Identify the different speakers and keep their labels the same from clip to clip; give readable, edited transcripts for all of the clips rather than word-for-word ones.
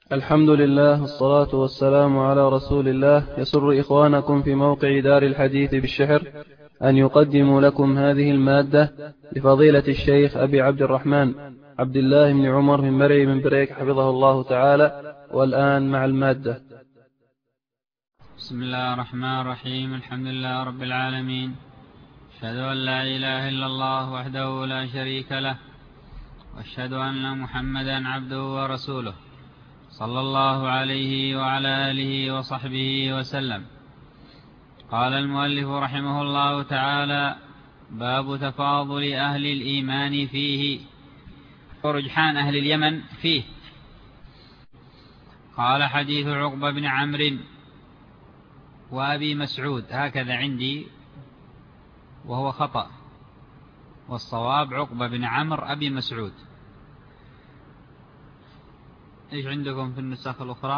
Speaker 1: الحمد لله والصلاة والسلام على رسول الله. يسر إخوانكم في موقع دار الحديث بالشحر أن يقدموا لكم هذه المادة لفضيلة الشيخ أبي عبد الرحمن عبد الله بن عمر من مرعي من بريك حفظه الله تعالى. والآن مع المادة.
Speaker 2: بسم الله الرحمن الرحيم. الحمد لله رب العالمين، أشهد أن لا إله إلا الله وحده لا شريك له، وأشهد أن محمدا عبده ورسوله صلى الله عليه وعلى آله وصحبه وسلم. قال المؤلف رحمه الله تعالى: باب تفاضل أهل الإيمان فيه ورجحان أهل اليمن فيه. قال: حديث عقبة بن عمرو وأبي مسعود، هكذا عندي وهو خطأ، والصواب عقبة بن عمرو أبي مسعود. إيش عندكم في النسخ الأخرى؟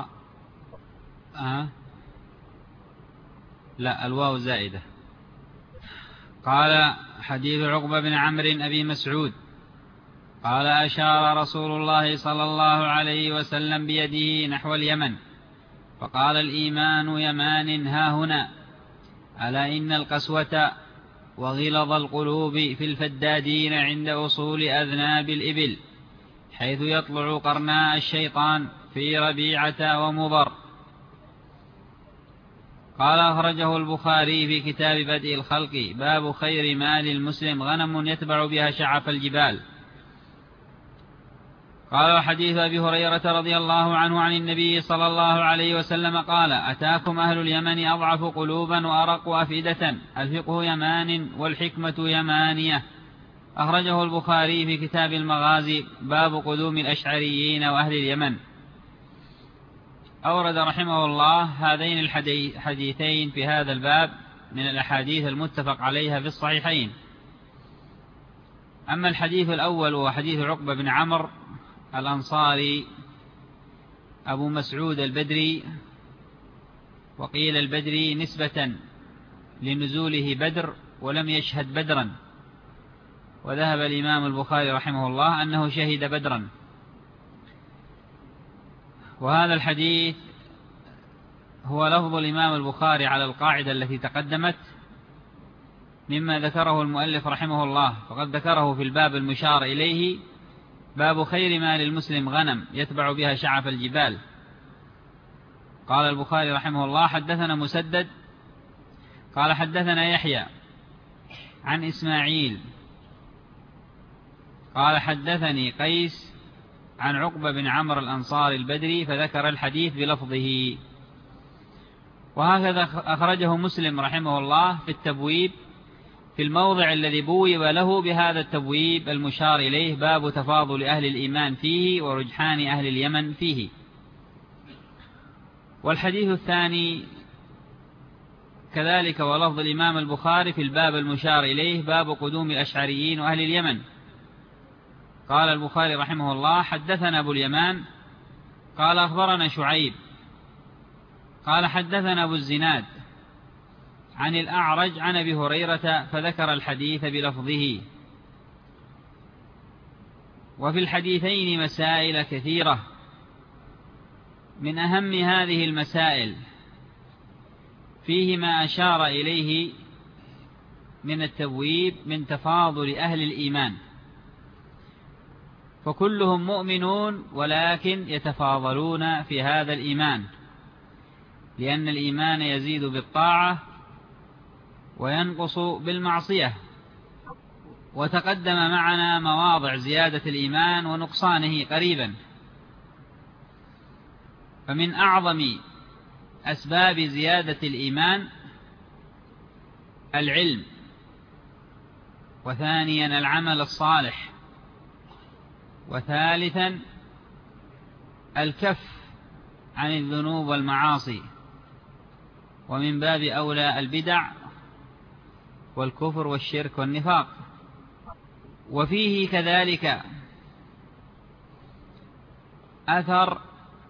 Speaker 2: لا، الواو زائدة. قال: حديث عقبة بن عمرو أبي مسعود قال: أشار رسول الله صلى الله عليه وسلم بيده نحو اليمن فقال: الإيمان يمان ها هنا، ألا إن القسوة وغلظ القلوب في الفدادين عند أصول أذناب الإبل، حيث يطلع قرناء الشيطان في ربيعة ومضر. قال: أخرجه البخاري في كتاب بدء الخلق، باب خير مال المسلم غنم يتبع بها شعف الجبال. قال: وحديث أبي هريرة رضي الله عنه عن النبي صلى الله عليه وسلم قال: أتاكم أهل اليمن أضعف قلوبا وأرق أفئدة، الفقه يمان والحكمة يمانية. أخرجه البخاري في كتاب المغازي، باب قدوم الأشعريين وأهل اليمن. أورد رحمه الله هذين الحديثين في هذا الباب من الأحاديث المتفق عليها في الصحيحين. أما الحديث الأول وهو حديث عقبة بن عمرو الأنصاري أبو مسعود البدري، وقيل البدري نسبة لنزوله بدر ولم يشهد بدرا، وذهب الإمام البخاري رحمه الله أنه شهد بدرا. وهذا الحديث هو لفظ الإمام البخاري على القاعدة التي تقدمت مما ذكره المؤلف رحمه الله، فقد ذكره في الباب المشار إليه: باب خير مال المسلم غنم يتبع بها شعف الجبال. قال البخاري رحمه الله: حدثنا مسدد قال: حدثنا يحيى عن إسماعيل قال: حدثني قيس عن عقبة بن عمرو الأنصاري البدري، فذكر الحديث بلفظه. وهكذا أخرجه مسلم رحمه الله في التبويب في الموضع الذي بوب له بهذا التبويب المشار إليه: باب تفاضل أهل الإيمان فيه ورجحان أهل اليمن فيه. والحديث الثاني كذلك ولفظ الإمام البخاري في الباب المشار إليه: باب قدوم الأشعريين وأهل اليمن. قال البخاري رحمه الله: حدثنا أبو اليمان قال: أخبرنا شعيب قال: حدثنا أبو الزناد عن الأعرج عن أبي هريرة، فذكر الحديث بلفظه. وفي الحديثين مسائل كثيرة، من أهم هذه المسائل فيه ما أشار إليه من التبويب من تفاضل أهل الإيمان، فكلهم مؤمنون ولكن يتفاضلون في هذا الإيمان، لأن الإيمان يزيد بالطاعة وينقص بالمعصية. وتقدم معنا مواضع زيادة الإيمان ونقصانه قريبا. فمن أعظم أسباب زيادة الإيمان العلم، وثانيا العمل الصالح، وثالثا الكف عن الذنوب والمعاصي، ومن باب أولى البدع والكفر والشرك والنفاق. وفيه كذلك أثر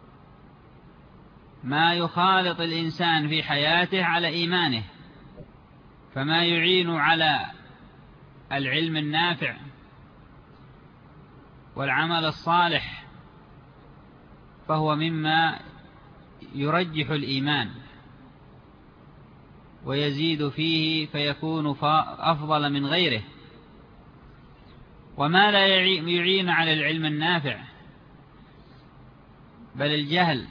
Speaker 2: ما يخالط الإنسان في حياته على إيمانه، فما يعين على العلم النافع والعمل الصالح فهو مما يرجح الإيمان ويزيد فيه فيكون أفضل من غيره. وما لا يعين على العلم النافع بل الجهل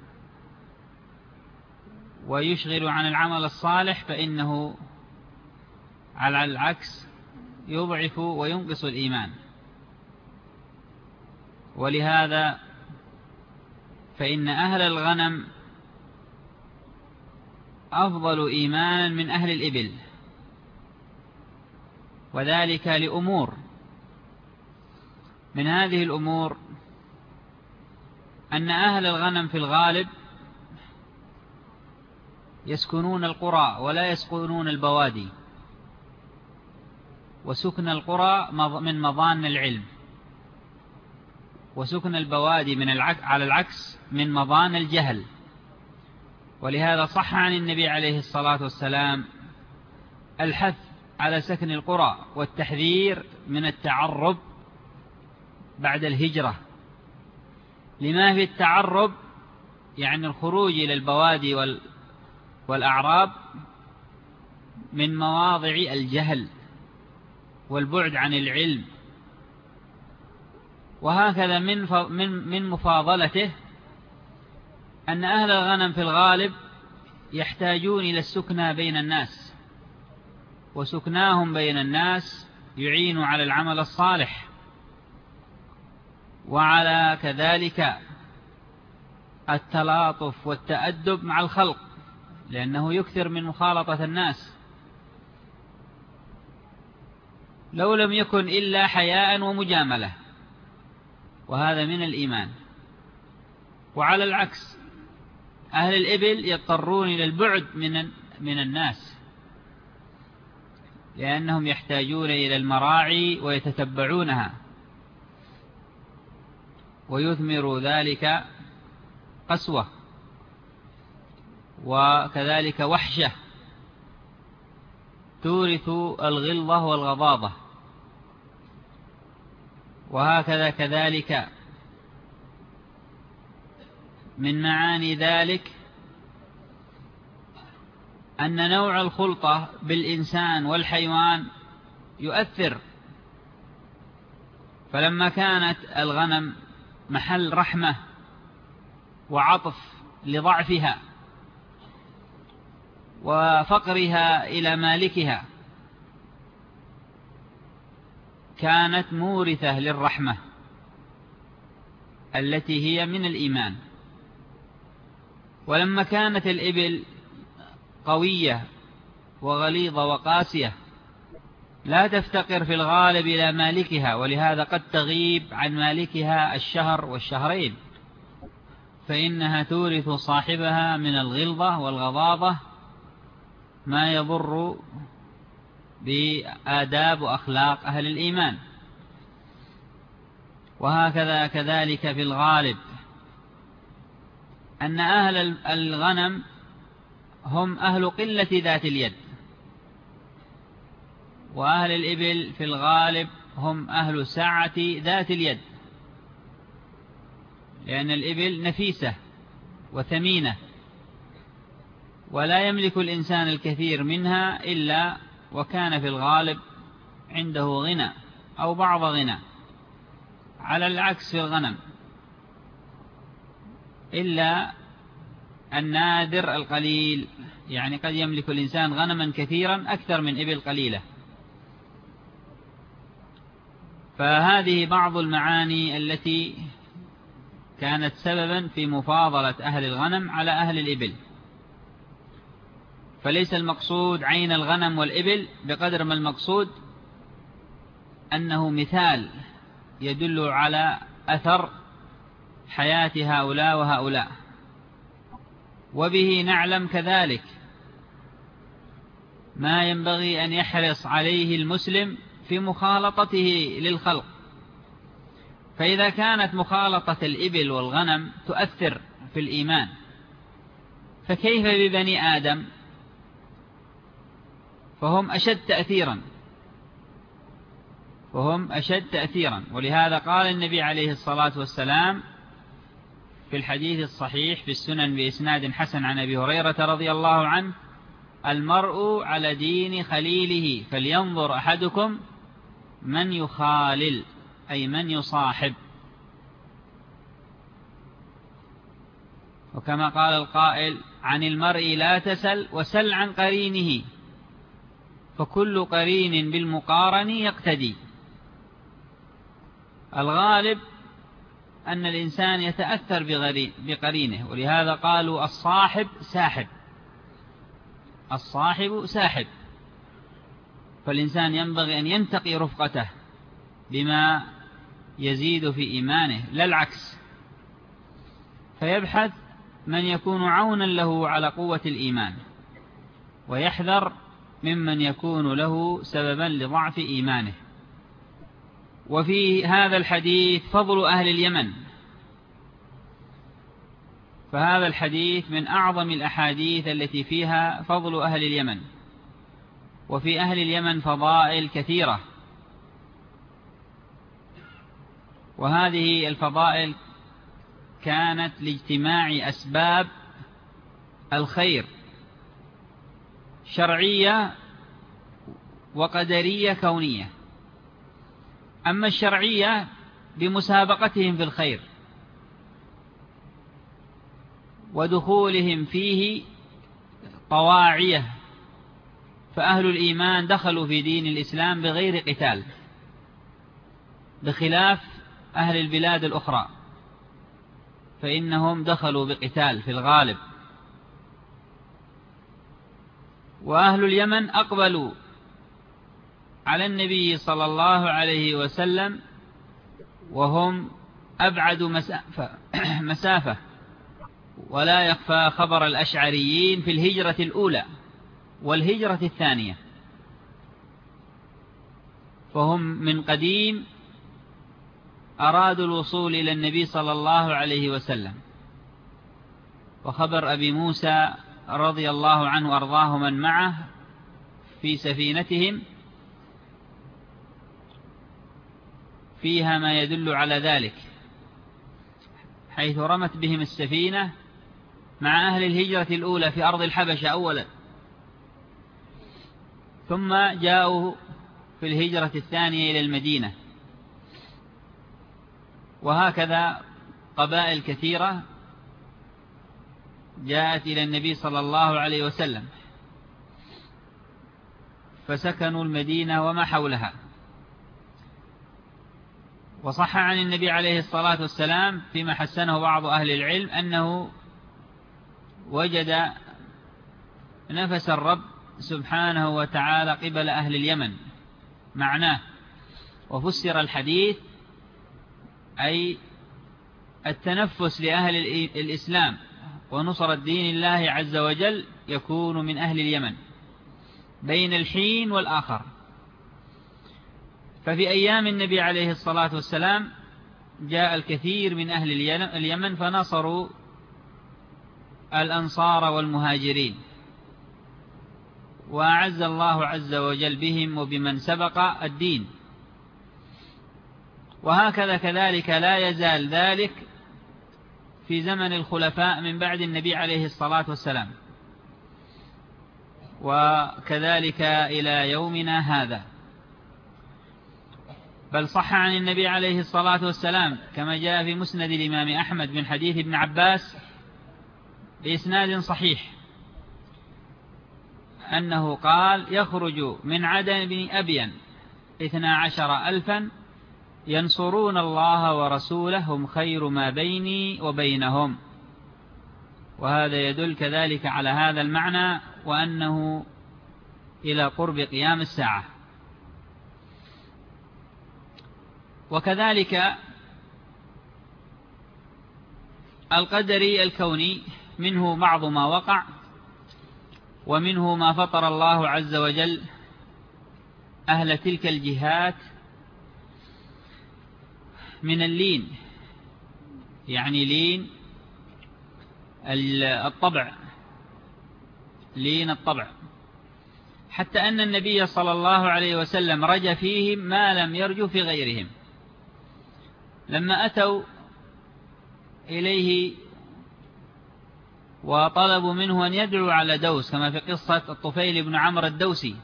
Speaker 2: ويشغل عن العمل الصالح فإنه على العكس يضعف وينقص الإيمان. ولهذا فإن أهل الغنم أفضل إيمانا من أهل الإبل، وذلك لأمور. من هذه الأمور أن أهل الغنم في الغالب يسكنون القرى ولا يسكنون البوادي، وسكن القرى من مظان العلم، وسكن البوادي على العكس من مظان الجهل. ولهذا صح عن النبي عليه الصلاة والسلام الحث على سكن القرى والتحذير من التعرب بعد الهجرة. لما في التعرب يعني الخروج إلى البوادي والأعراب من مواضع الجهل والبعد عن العلم. وهكذا من مفاضلته أن أهل الغنم في الغالب يحتاجون إلى السكنى بين الناس، وسكناهم بين الناس يعين على العمل الصالح وعلى كذلك التلاطف والتأدب مع الخلق، لأنه يكثر من مخالطة الناس، لو لم يكن إلا حياء ومجاملة، وهذا من الإيمان. وعلى العكس أهل الإبل يضطرون إلى البعد من الناس، لأنهم يحتاجون إلى المراعي ويتتبعونها، ويثمر ذلك قسوة وكذلك وحشة تورث الغلظة والغضاضة. وهكذا كذلك من معاني ذلك أن نوع الخلطة بالإنسان والحيوان يؤثر. فلما كانت الغنم محل رحمة وعطف لضعفها وفقرها إلى مالكها، كانت مورثة للرحمة التي هي من الإيمان. ولما كانت الإبل قوية وغليظة وقاسية لا تفتقر في الغالب إلى مالكها، ولهذا قد تغيب عن مالكها الشهر والشهرين، فإنها تورث صاحبها من الغلظة والغضاضة ما يضر بآداب وأخلاق أهل الإيمان. وهكذا كذلك في الغالب أن أهل الغنم هم أهل قلة ذات اليد، وأهل الإبل في الغالب هم أهل سعة ذات اليد، لأن الإبل نفيسة وثمينة، ولا يملك الإنسان الكثير منها إلا وكان في الغالب عنده غنى أو بعض غنى، على العكس في الغنم إلا النادر القليل، يعني قد يملك الإنسان غنما كثيرا أكثر من إبل قليلة. فهذه بعض المعاني التي كانت سببا في مفاضلة أهل الغنم على أهل الإبل. فليس المقصود عين الغنم والإبل بقدر ما المقصود أنه مثال يدل على أثر حياة هؤلاء وهؤلاء. وبه نعلم كذلك ما ينبغي أن يحرص عليه المسلم في مخالطته للخلق. فإذا كانت مخالطة الإبل والغنم تؤثر في الإيمان، فكيف ببني آدم؟ فهم أشد تأثيرا. ولهذا قال النبي عليه الصلاة والسلام في الحديث الصحيح في السنن بإسناد حسن عن أبي هريرة رضي الله عنه: المرء على دين خليله فلينظر أحدكم من يخالل، أي من يصاحب. وكما قال القائل: عن المرء لا تسل وسل عن قرينه، فكل قرين بالمقارن يقتدي. الغالب أن الإنسان يتأثر بقرينه، ولهذا قالوا الصاحب ساحب، الصاحب ساحب. فالإنسان ينبغي أن ينتقي رفقته بما يزيد في إيمانه، لا العكس، فيبحث من يكون عونا له على قوة الإيمان، ويحذر ممن يكون له سببا لضعف إيمانه. وفي هذا الحديث فضل أهل اليمن، فهذا الحديث من أعظم الأحاديث التي فيها فضل أهل اليمن. وفي أهل اليمن فضائل كثيرة، وهذه الفضائل كانت لاجتماع أسباب الخير شرعية وقدرية كونية. أما الشرعية بمسابقتهم في الخير ودخولهم فيه طواعية، فأهل الإيمان دخلوا في دين الإسلام بغير قتال، بخلاف أهل البلاد الأخرى فإنهم دخلوا بقتال في الغالب. وأهل اليمن أقبلوا على النبي صلى الله عليه وسلم وهم أبعد مسافة، ولا يخفى خبر الأشعريين في الهجرة الأولى والهجرة الثانية، فهم من قديم أرادوا الوصول إلى النبي صلى الله عليه وسلم. وخبر أبي موسى رضي الله عنه وأرضاه من معه في سفينتهم فيها ما يدل على ذلك، حيث رمت بهم السفينة مع أهل الهجرة الأولى في أرض الحبشة أولا، ثم جاءوا في الهجرة الثانية إلى المدينة. وهكذا قبائل كثيرة جاءت إلى النبي صلى الله عليه وسلم فسكنوا المدينة وما حولها. وصح عن النبي عليه الصلاة والسلام فيما حسنه بعض أهل العلم أنه وجد نفس الرب سبحانه وتعالى قبل أهل اليمن معناه. وفسر الحديث أي التنفس لأهل الإسلام ونصر الدين الله عز وجل يكون من أهل اليمن بين الحين والآخر. ففي أيام النبي عليه الصلاة والسلام جاء الكثير من أهل اليمن فنصروا الأنصار والمهاجرين، وأعز الله عز وجل بهم وبمن سبق الدين. وهكذا كذلك لا يزال ذلك في زمن الخلفاء من بعد النبي عليه الصلاة والسلام، وكذلك إلى يومنا هذا. بل صح عن النبي عليه الصلاة والسلام كما جاء في مسند الإمام أحمد من حديث ابن عباس بإسناد صحيح أنه قال: يخرج من عدن بن أبين 12,000 ينصرون الله ورسوله هم خير ما بيني وبينهم. وهذا يدل كذلك على هذا المعنى، وأنه إلى قرب قيام الساعة. وكذلك القدري الكوني منه بعض ما وقع، ومنه ما فطر الله عز وجل أهل تلك الجهات من اللين، يعني لين الطبع، لين الطبع، حتى أن النبي صلى الله عليه وسلم رجى فيهم ما لم يرجو في غيرهم. لما أتوا إليه وطلبوا منه أن يدعو على دوس كما في قصة الطفيل بن عمرو الدوسي،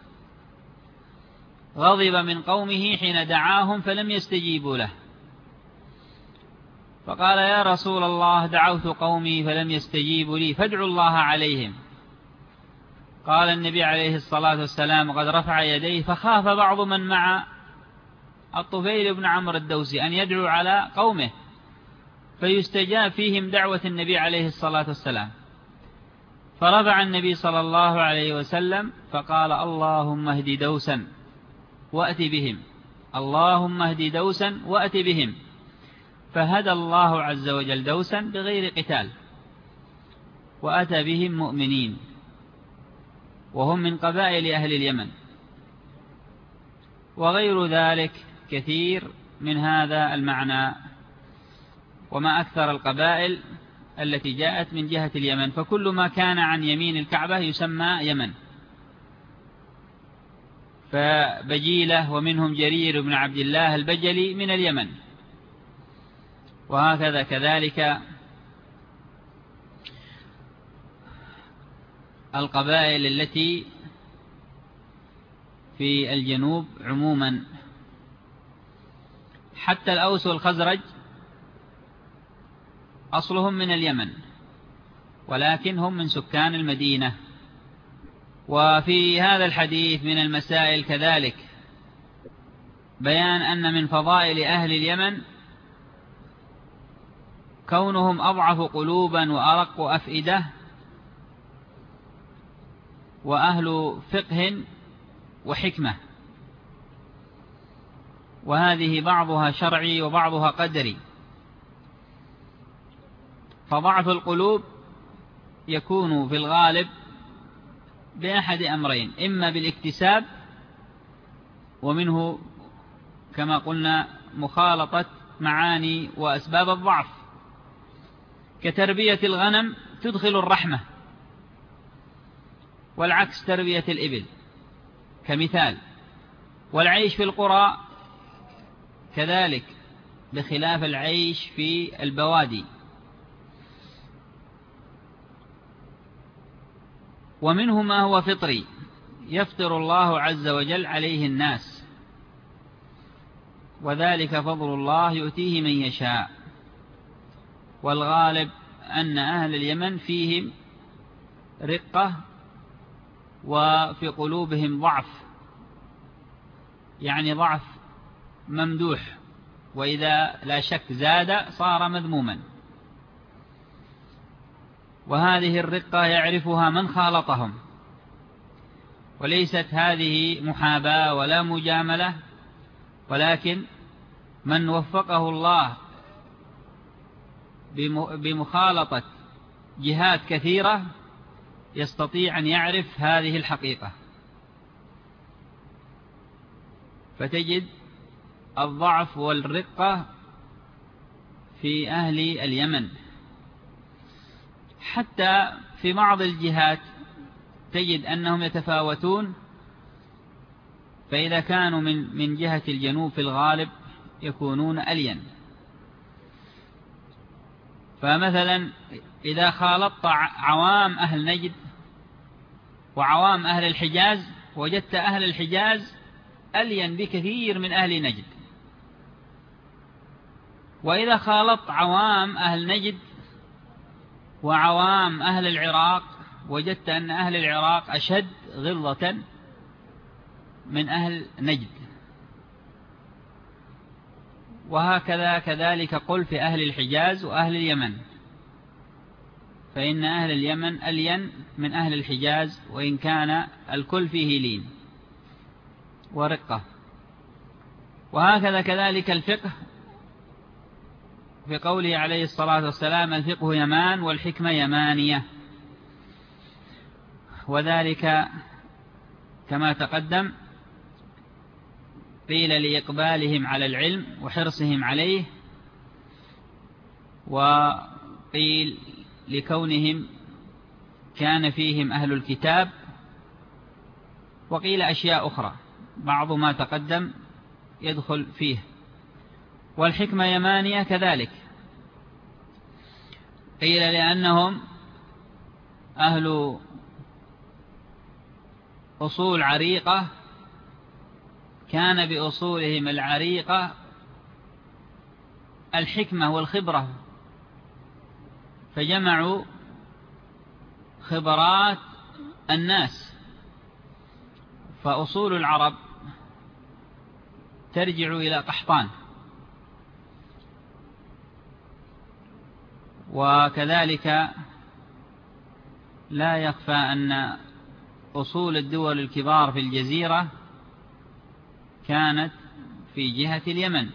Speaker 2: غضب من قومه حين دعاهم فلم يستجيبوا له، فقال يا رسول الله دعوت قومي فلم يستجيبوا لي فادعوا الله عليهم. قال النبي عليه الصلاة والسلام قد رفع يديه، فخاف بعض من مع الطفيل بن عمرو الدوسي أن يدعو على قومه فيستجاب فيهم دعوة النبي عليه الصلاة والسلام، فرفع النبي صلى الله عليه وسلم فقال اللهم اهد دوسا وأت بهم، اللهم اهد دوسا وأت بهم، فهدى الله عز وجل دوسا بغير قتال وأتى بهم مؤمنين، وهم من قبائل أهل اليمن. وغير ذلك كثير من هذا المعنى، وما أكثر القبائل التي جاءت من جهة اليمن، فكل ما كان عن يمين الكعبة يسمى يمن. فبجيلة ومنهم جرير بن عبد الله البجلي من اليمن، وهكذا كذلك القبائل التي في الجنوب عموما. حتى الأوس والخزرج أصلهم من اليمن، ولكن هم من سكان المدينة. وفي هذا الحديث من المسائل كذلك بيان أن من فضائل أهل اليمن كونهم أضعف قلوبا وأرق أفئدة وأهل فقه وحكمة، وهذه بعضها شرعي وبعضها قدري. فضعف القلوب يكون في الغالب بأحد أمرين: إما بالاكتساب، ومنه كما قلنا مخالطة معاني وأسباب الضعف، كتربية الغنم تدخل الرحمة، والعكس تربية الإبل كمثال، والعيش في القرى كذلك بخلاف العيش في البوادي. ومنه ما هو فطري يفطر الله عز وجل عليه الناس، وذلك فضل الله يؤتيه من يشاء. والغالب أن أهل اليمن فيهم رقة وفي قلوبهم ضعف، يعني ضعف ممدوح، وإذا لا شك زاد صار مذموما. وهذه الرقة يعرفها من خالطهم، وليست هذه محاباة ولا مجاملة، ولكن من وفقه الله بمخالطة جهات كثيرة يستطيع أن يعرف هذه الحقيقة. فتجد الضعف والرقة في أهل اليمن. حتى في بعض الجهات تجد أنهم يتفاوتون، فإذا كانوا من جهة الجنوب في الغالب يكونون ألين. فمثلا إذا خالطت عوام أهل نجد وعوام أهل الحجاز وجدت أهل الحجاز ألين بكثير من أهل نجد، وإذا خالطت عوام أهل نجد وعوام أهل العراق وجدت أن أهل العراق أشد غلظة من أهل نجد. وهكذا كذلك قل في أهل الحجاز وأهل اليمن، فإن أهل اليمن ألين من أهل الحجاز، وإن كان الكل فيه لين ورقة. وهكذا كذلك الفقه، في قوله عليه الصلاة والسلام الفقه يمان والحكمة يمانية، وذلك كما تقدم قيل لإقبالهم على العلم وحرصهم عليه، وقيل لكونهم كان فيهم أهل الكتاب، وقيل أشياء أخرى بعض ما تقدم يدخل فيه. والحكمة يمانية كذلك، قيل لأنهم أهل أصول عريقة كان بأصولهم العريقة الحكمة والخبرة، فجمعوا خبرات الناس. فأصول العرب ترجع إلى قحطان، وكذلك لا يخفى أن أصول الدول الكبار في الجزيرة كانت في جهة اليمن،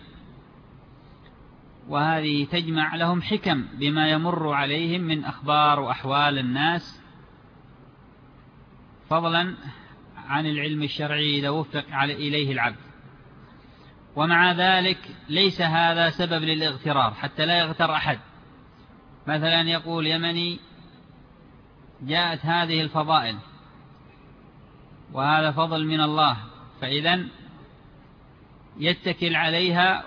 Speaker 2: وهذه تجمع لهم حكم بما يمر عليهم من أخبار وأحوال الناس، فضلا عن العلم الشرعي إذا وفق إليه العبد. ومع ذلك ليس هذا سبب للاغترار، حتى لا يغتر أحد. مثلا يقول يمني جاءت هذه الفضائل وهذا فضل من الله، فإذا يتكل عليها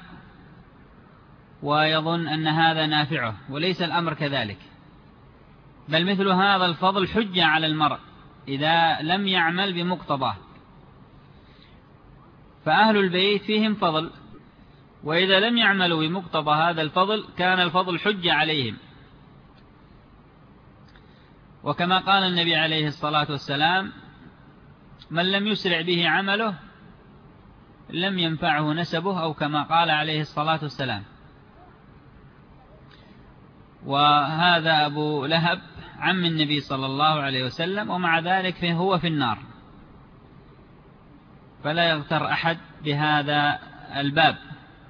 Speaker 2: ويظن أن هذا نافعه، وليس الأمر كذلك، بل مثل هذا الفضل حجة على المرء إذا لم يعمل بمقتضاه. فأهل البيت فيهم فضل، وإذا لم يعملوا بمقتضى هذا الفضل كان الفضل حجة عليهم. وكما قال النبي عليه الصلاة والسلام: من لم يسرع به عمله لم ينفعه نسبه، أو كما قال عليه الصلاة والسلام. وهذا أبو لهب عم النبي صلى الله عليه وسلم، ومع ذلك هو في النار، فلا يغتر أحد بهذا الباب.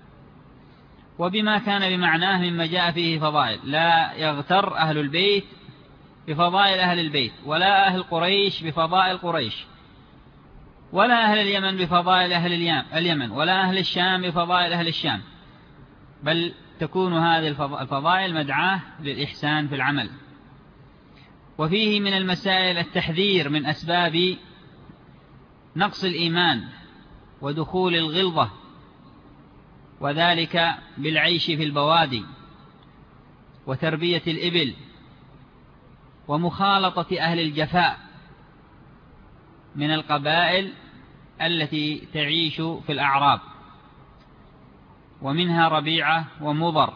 Speaker 2: وبما كان بمعناه مما جاء فيه فضائل، لا يغتر أهل البيت بفضائل أهل البيت، ولا أهل قريش بفضائل قريش، ولا أهل اليمن بفضائل أهل اليمن، ولا أهل الشام بفضائل أهل الشام، بل تكون هذه الفضائل مدعاة للإحسان في العمل. وفيه من المسائل التحذير من أسباب نقص الإيمان ودخول الغلظة، وذلك بالعيش في البوادي وتربية الإبل ومخالطة أهل الجفاء من القبائل التي تعيش في الأعراب، ومنها ربيعة ومضر.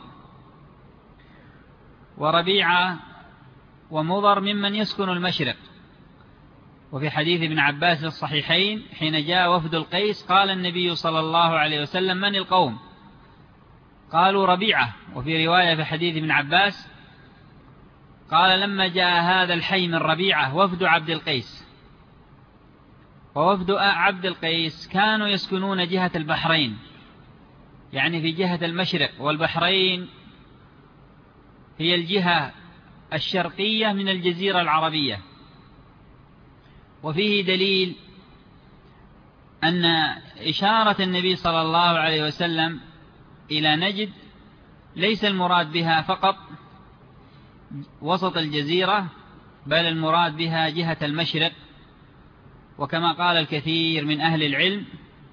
Speaker 2: وربيعة ومضر ممن يسكن المشرق. وفي حديث ابن عباس في الصحيحين حين جاء وفد القيس قال النبي صلى الله عليه وسلم: من القوم؟ قالوا ربيعة. وفي رواية في حديث ابن عباس قال: لما جاء هذا الحي من ربيعة وفد عبد القيس. ووفد عبد القيس كانوا يسكنون جهة البحرين، يعني في جهة المشرق، والبحرين هي الجهة الشرقية من الجزيرة العربية. وفيه دليل أن إشارة النبي صلى الله عليه وسلم إلى نجد ليس المراد بها فقط وسط الجزيرة، بل المراد بها جهة المشرق. وكما قال الكثير من أهل العلم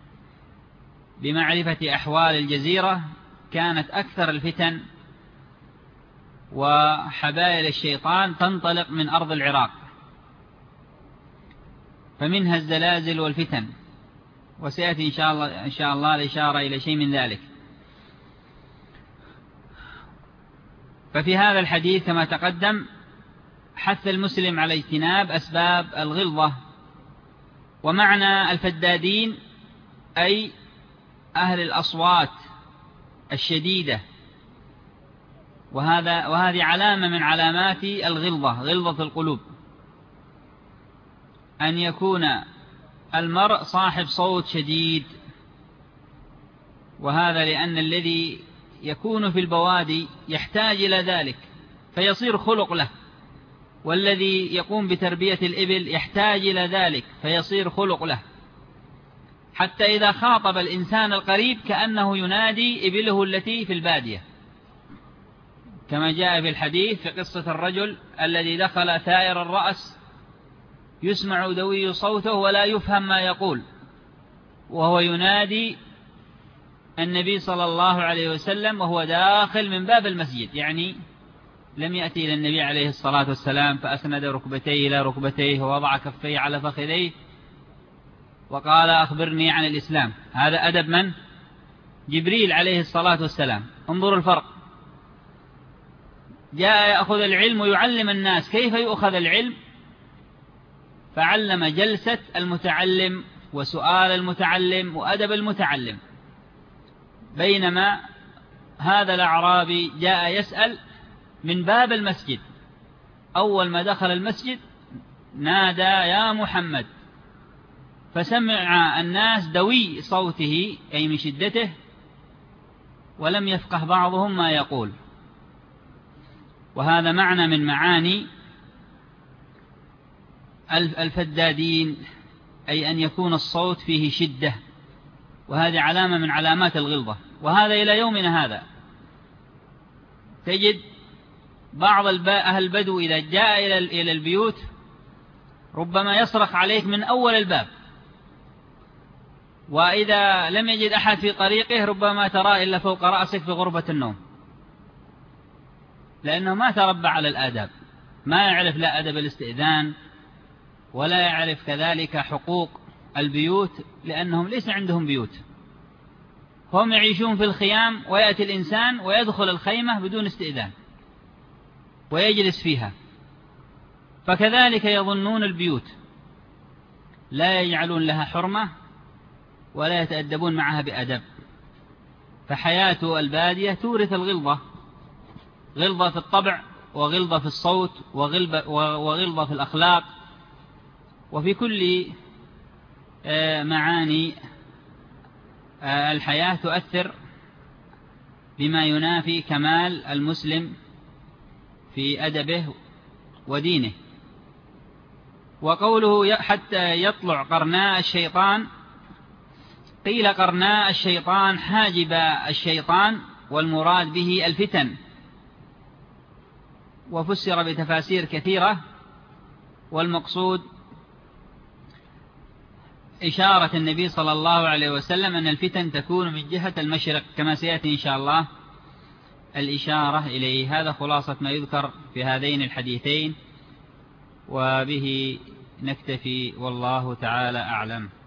Speaker 2: بمعرفة أحوال الجزيرة، كانت أكثر الفتن وحبائل الشيطان تنطلق من أرض العراق، فمنها الزلازل والفتن، وسيأتي إن شاء الله الإشارة إلى شيء من ذلك. ففي هذا الحديث كما تقدم حث المسلم على اجتناب أسباب الغلظة. ومعنى الفدادين أي أهل الأصوات الشديدة، وهذه علامة من علامات الغلظة، غلظة القلوب، أن يكون المرء صاحب صوت شديد. وهذا لأن الذي يكون في البوادي يحتاج إلى ذلك فيصير خلق له، والذي يقوم بتربية الإبل يحتاج إلى ذلك فيصير خلق له، حتى إذا خاطب الإنسان القريب كأنه ينادي إبله التي في البادية، كما جاء في الحديث في قصة الرجل الذي دخل ثائر الرأس يسمع دوي صوته ولا يفهم ما يقول، وهو ينادي النبي صلى الله عليه وسلم وهو داخل من باب المسجد، يعني لم يأتي إلى النبي عليه الصلاة والسلام فأسند ركبتيه إلى ركبتيه ووضع كفيه على فخذيه وقال أخبرني عن الإسلام. هذا أدب من؟ جبريل عليه الصلاة والسلام. انظروا الفرق، جاء يأخذ العلم ويعلم الناس كيف يؤخذ العلم، فعلم جلسة المتعلم وسؤال المتعلم وأدب المتعلم. بينما هذا الأعرابي جاء يسأل من باب المسجد، أول ما دخل المسجد نادى يا محمد، فسمع الناس دوي صوته أي من شدته، ولم يفقه بعضهم ما يقول. وهذا معنى من معاني الفدادين، أي أن يكون الصوت فيه شدة، وهذه علامة من علامات الغلظة. وهذا إلى يومنا هذا تجد بعض أهل البدو إذا جاء إلى البيوت ربما يصرخ عليك من أول الباب، وإذا لم يجد أحد في طريقه ربما ترى إلا فوق رأسك في غرفة النوم، لأنه ما تربى على الآداب، ما يعرف لا أدب الاستئذان ولا يعرف كذلك حقوق البيوت، لأنهم ليس عندهم بيوت، هم يعيشون في الخيام، ويأتي الإنسان ويدخل الخيمة بدون استئذان ويجلس فيها. فكذلك يظنون البيوت، لا يجعلون لها حرمة ولا يتأدبون معها بأدب. فحياة البادية تورث الغلظة، غلظة في الطبع وغلظة في الصوت وغلظة في الأخلاق، وفي كل معاني الحياة تؤثر بما ينافي كمال المسلم في أدبه ودينه. وقوله حتى يطلع قرناء الشيطان، قيل قرناء الشيطان حاجب الشيطان، والمراد به الفتن، وفسر بتفاسير كثيرة، والمقصود إشارة النبي صلى الله عليه وسلم أن الفتن تكون من جهة المشرق، كما سيأتي إن شاء الله الإشارة إليه. هذا خلاصة ما يذكر في هذين الحديثين، وبه نكتفي، والله تعالى أعلم.